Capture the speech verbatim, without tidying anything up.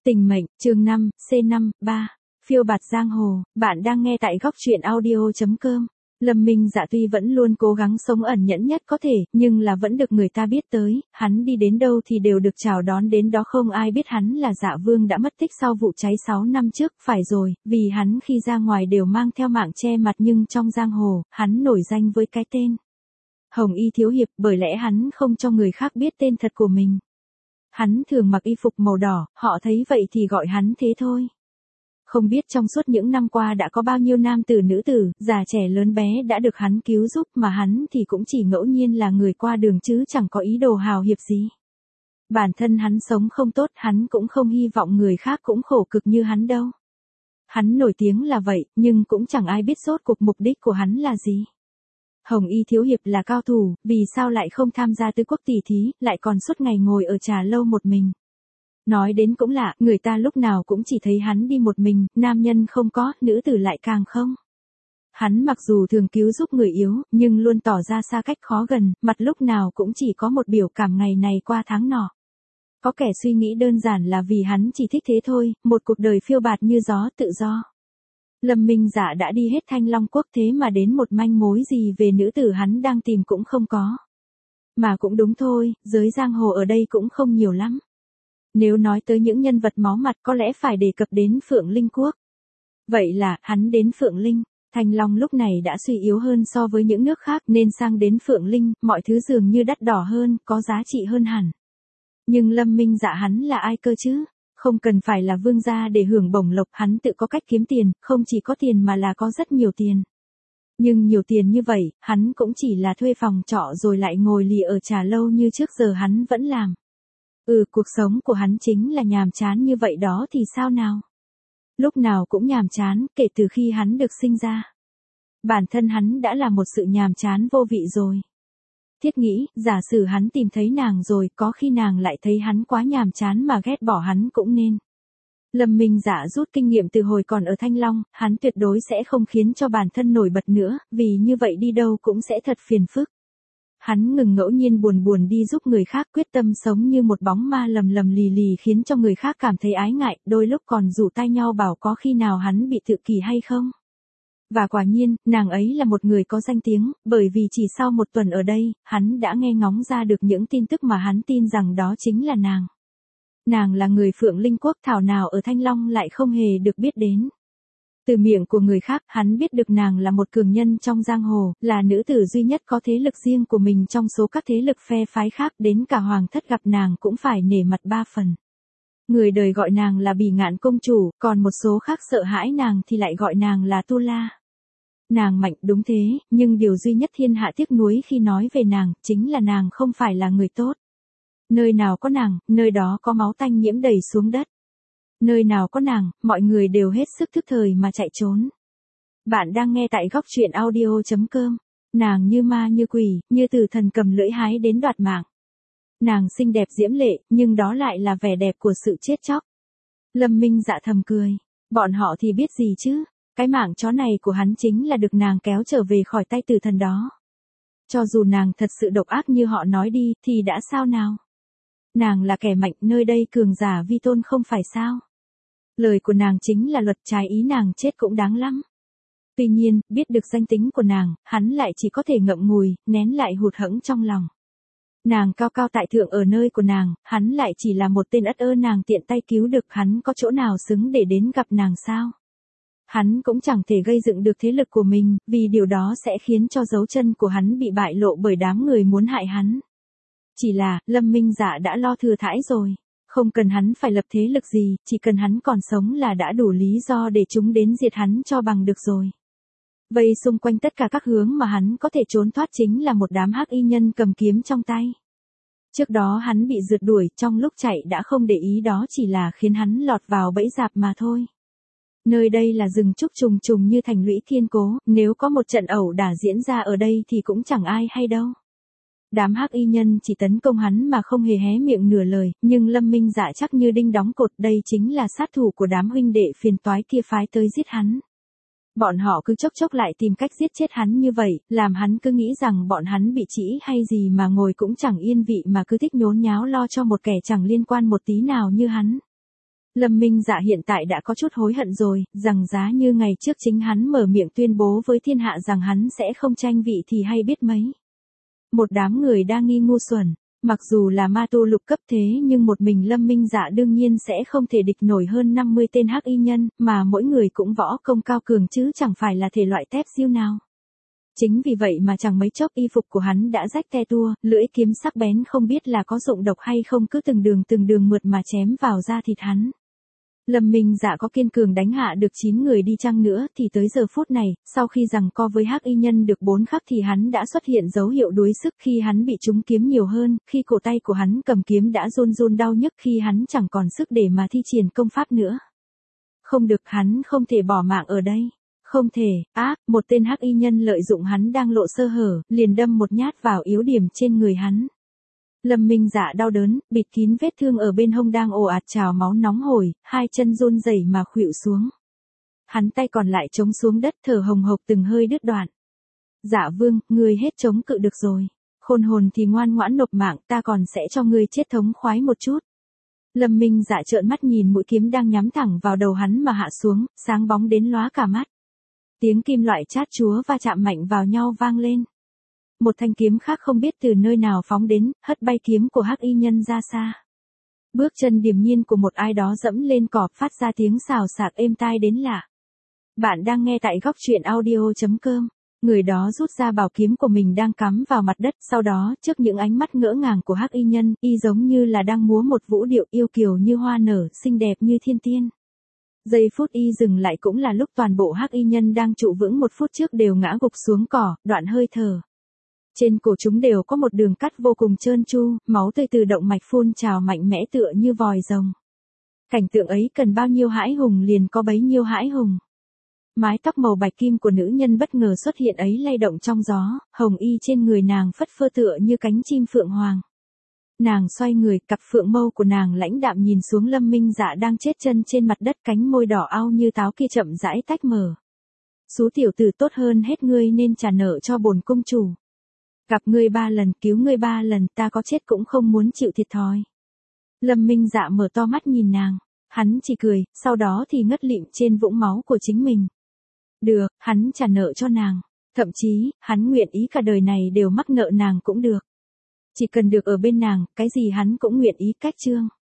Tình mệnh, chương năm, C năm, ba. Phiêu bạt giang hồ, bạn đang nghe tại góc truyện audio chấm com. Lâm Minh Dạ tuy vẫn luôn cố gắng sống ẩn nhẫn nhất có thể, nhưng là vẫn được người ta biết tới, hắn đi đến đâu thì đều được chào đón đến đó, không ai biết hắn là Dạ Vương đã mất tích sau vụ cháy sáu năm trước, phải rồi, vì hắn khi ra ngoài đều mang theo mạng che mặt, nhưng trong giang hồ, hắn nổi danh với cái tên Hồng Y Thiếu Hiệp, bởi lẽ hắn không cho người khác biết tên thật của mình. Hắn thường mặc y phục màu đỏ, họ thấy vậy thì gọi hắn thế thôi. Không biết trong suốt những năm qua đã có bao nhiêu nam tử nữ tử, già trẻ lớn bé đã được hắn cứu giúp, mà hắn thì cũng chỉ ngẫu nhiên là người qua đường chứ chẳng có ý đồ hào hiệp gì. Bản thân hắn sống không tốt, hắn cũng không hy vọng người khác cũng khổ cực như hắn đâu. Hắn nổi tiếng là vậy, nhưng cũng chẳng ai biết rốt cuộc mục đích của hắn là gì. Hồng Y Thiếu Hiệp là cao thủ, vì sao lại không tham gia tứ quốc tỷ thí, lại còn suốt ngày ngồi ở trà lâu một mình. Nói đến cũng lạ, người ta lúc nào cũng chỉ thấy hắn đi một mình, nam nhân không có, nữ tử lại càng không. Hắn mặc dù thường cứu giúp người yếu, nhưng luôn tỏ ra xa cách khó gần, mặt lúc nào cũng chỉ có một biểu cảm ngày này qua tháng nọ. Có kẻ suy nghĩ đơn giản là vì hắn chỉ thích thế thôi, một cuộc đời phiêu bạt như gió, tự do. Lâm Minh Dạ đã đi hết Thanh Long Quốc, thế mà đến một manh mối gì về nữ tử hắn đang tìm cũng không có. Mà cũng đúng thôi, giới giang hồ ở đây cũng không nhiều lắm. Nếu nói tới những nhân vật máu mặt có lẽ phải đề cập đến Phượng Linh Quốc. Vậy là, hắn đến Phượng Linh, Thanh Long lúc này đã suy yếu hơn so với những nước khác nên sang đến Phượng Linh, mọi thứ dường như đắt đỏ hơn, có giá trị hơn hẳn. Nhưng Lâm Minh Dạ hắn là ai cơ chứ? Không cần phải là vương gia để hưởng bổng lộc, hắn tự có cách kiếm tiền, không chỉ có tiền mà là có rất nhiều tiền. Nhưng nhiều tiền như vậy, hắn cũng chỉ là thuê phòng trọ rồi lại ngồi lì ở trà lâu như trước giờ hắn vẫn làm. Ừ, cuộc sống của hắn chính là nhàm chán như vậy đó thì sao nào? Lúc nào cũng nhàm chán, kể từ khi hắn được sinh ra. Bản thân hắn đã là một sự nhàm chán vô vị rồi. Thiết nghĩ, giả sử hắn tìm thấy nàng rồi, có khi nàng lại thấy hắn quá nhàm chán mà ghét bỏ hắn cũng nên. Lâm Minh Dạ rút kinh nghiệm từ hồi còn ở Thanh Long, hắn tuyệt đối sẽ không khiến cho bản thân nổi bật nữa, vì như vậy đi đâu cũng sẽ thật phiền phức. Hắn ngừng ngẫu nhiên buồn buồn đi giúp người khác, quyết tâm sống như một bóng ma lầm lầm lì lì khiến cho người khác cảm thấy ái ngại, đôi lúc còn rủ tai nhau bảo có khi nào hắn bị tự kỷ hay không. Và quả nhiên, nàng ấy là một người có danh tiếng, bởi vì chỉ sau một tuần ở đây, hắn đã nghe ngóng ra được những tin tức mà hắn tin rằng đó chính là nàng. Nàng là người Phượng Linh Quốc, thảo nào ở Thanh Long lại không hề được biết đến. Từ miệng của người khác, hắn biết được nàng là một cường nhân trong giang hồ, là nữ tử duy nhất có thế lực riêng của mình trong số các thế lực phe phái khác, đến cả hoàng thất gặp nàng cũng phải nể mặt ba phần. Người đời gọi nàng là Bỉ Ngạn công chủ, còn một số khác sợ hãi nàng thì lại gọi nàng là Tu La. Nàng mạnh đúng thế, nhưng điều duy nhất thiên hạ tiếc nuối khi nói về nàng, chính là nàng không phải là người tốt. Nơi nào có nàng, nơi đó có máu tanh nhiễm đầy xuống đất. Nơi nào có nàng, mọi người đều hết sức thức thời mà chạy trốn. Bạn đang nghe tại góc truyện audio chấm com. Nàng như ma như quỷ, như tử thần cầm lưỡi hái đến đoạt mạng. Nàng xinh đẹp diễm lệ, nhưng đó lại là vẻ đẹp của sự chết chóc. Lâm Minh Dạ thầm cười. Bọn họ thì biết gì chứ? Cái mạng chó này của hắn chính là được nàng kéo trở về khỏi tay tử thần đó. Cho dù nàng thật sự độc ác như họ nói đi, thì đã sao nào? Nàng là kẻ mạnh, nơi đây cường giả vi tôn không phải sao? Lời của nàng chính là luật, trái ý nàng chết cũng đáng lắm. Tuy nhiên, biết được danh tính của nàng, hắn lại chỉ có thể ngậm ngùi, nén lại hụt hẫng trong lòng. Nàng cao cao tại thượng ở nơi của nàng, hắn lại chỉ là một tên ất ơ nàng tiện tay cứu được, hắn có chỗ nào xứng để đến gặp nàng sao? Hắn cũng chẳng thể gây dựng được thế lực của mình, vì điều đó sẽ khiến cho dấu chân của hắn bị bại lộ bởi đám người muốn hại hắn. Chỉ là, Lâm Minh Dạ đã lo thừa thãi rồi. Không cần hắn phải lập thế lực gì, chỉ cần hắn còn sống là đã đủ lý do để chúng đến diệt hắn cho bằng được rồi. Vậy xung quanh tất cả các hướng mà hắn có thể trốn thoát chính là một đám hắc y nhân cầm kiếm trong tay. Trước đó hắn bị rượt đuổi, trong lúc chạy đã không để ý, đó chỉ là khiến hắn lọt vào bẫy dạp mà thôi. Nơi đây là rừng trúc trùng trùng như thành lũy kiên cố, nếu có một trận ẩu đả diễn ra ở đây thì cũng chẳng ai hay đâu. Đám hắc y nhân chỉ tấn công hắn mà không hề hé miệng nửa lời, nhưng Lâm Minh Dạ chắc như đinh đóng cột, đây chính là sát thủ của đám huynh đệ phiền toái kia phái tới giết hắn. Bọn họ cứ chốc chốc lại tìm cách giết chết hắn như vậy, làm hắn cứ nghĩ rằng bọn hắn bị trĩ hay gì mà ngồi cũng chẳng yên vị mà cứ thích nhốn nháo lo cho một kẻ chẳng liên quan một tí nào như hắn. Lâm Minh Dạ hiện tại đã có chút hối hận rồi, rằng giá như ngày trước chính hắn mở miệng tuyên bố với thiên hạ rằng hắn sẽ không tranh vị thì hay biết mấy. Một đám người đa nghi ngu xuẩn, mặc dù là ma tu lục cấp thế nhưng một mình Lâm Minh Dạ đương nhiên sẽ không thể địch nổi hơn năm mươi tên hắc y nhân, mà mỗi người cũng võ công cao cường chứ chẳng phải là thể loại tép diêu nào. Chính vì vậy mà chẳng mấy chốc y phục của hắn đã rách te tua, lưỡi kiếm sắc bén không biết là có dụng độc hay không cứ từng đường từng đường mượt mà chém vào da thịt hắn. Lâm Minh Dạ có kiên cường đánh hạ được chín người đi chăng nữa thì tới giờ phút này, sau khi giằng co với hắc y nhân được bốn khắc thì hắn đã xuất hiện dấu hiệu đuối sức khi hắn bị trúng kiếm nhiều hơn, khi cổ tay của hắn cầm kiếm đã run run đau nhức khi hắn chẳng còn sức để mà thi triển công pháp nữa. Không được, hắn không thể bỏ mạng ở đây. Không thể, á, một tên hắc y nhân lợi dụng hắn đang lộ sơ hở, liền đâm một nhát vào yếu điểm trên người hắn. Lâm Minh Dạ đau đớn, bịt kín vết thương ở bên hông đang ồ ạt trào máu nóng hổi, hai chân run rẩy mà khuỵu xuống. Hắn tay còn lại chống xuống đất thở hồng hộc từng hơi đứt đoạn. Dạ Vương, ngươi hết chống cự được rồi. Khôn hồn thì ngoan ngoãn nộp mạng, ta còn sẽ cho ngươi chết thống khoái một chút. Lâm Minh Dạ trợn mắt nhìn mũi kiếm đang nhắm thẳng vào đầu hắn mà hạ xuống, sáng bóng đến lóa cả mắt. Tiếng kim loại chát chúa va chạm mạnh vào nhau vang lên. Một thanh kiếm khác không biết từ nơi nào phóng đến, hất bay kiếm của hắc y nhân ra xa. Bước chân điềm nhiên của một ai đó dẫm lên cỏ phát ra tiếng xào xạc êm tai đến lạ. Bạn đang nghe tại góc truyện audio chấm com. Người đó rút ra bảo kiếm của mình đang cắm vào mặt đất, sau đó trước những ánh mắt ngỡ ngàng của hắc y nhân, y giống như là đang múa một vũ điệu yêu kiều như hoa nở, xinh đẹp như thiên tiên. Giây phút y dừng lại cũng là lúc toàn bộ hắc y nhân đang trụ vững một phút trước đều ngã gục xuống cỏ, đoạn hơi thở. Trên cổ chúng đều có một đường cắt vô cùng trơn tru, máu tươi từ động mạch phun trào mạnh mẽ tựa như vòi rồng. Cảnh tượng ấy cần bao nhiêu hãi hùng liền có bấy nhiêu hãi hùng. Mái tóc màu bạch kim của nữ nhân bất ngờ xuất hiện ấy lay động trong gió, hồng y trên người nàng phất phơ tựa như cánh chim phượng hoàng. Nàng xoay người, cặp phượng mâu của nàng lãnh đạm nhìn xuống Lâm Minh Dạ đang chết chân trên mặt đất, cánh môi đỏ ao như táo kia chậm rãi tách mở. Xú tiểu tử, tốt hơn hết ngươi nên trả nợ cho bổn công chủ. Gặp ngươi ba lần, cứu ngươi ba lần, ta có chết cũng không muốn chịu thiệt thòi. Lâm Minh Dạ mở to mắt nhìn nàng, hắn chỉ cười, sau đó thì ngất lịm trên vũng máu của chính mình. Được, hắn trả nợ cho nàng, thậm chí, hắn nguyện ý cả đời này đều mắc nợ nàng cũng được. Chỉ cần được ở bên nàng, cái gì hắn cũng nguyện ý cách trương.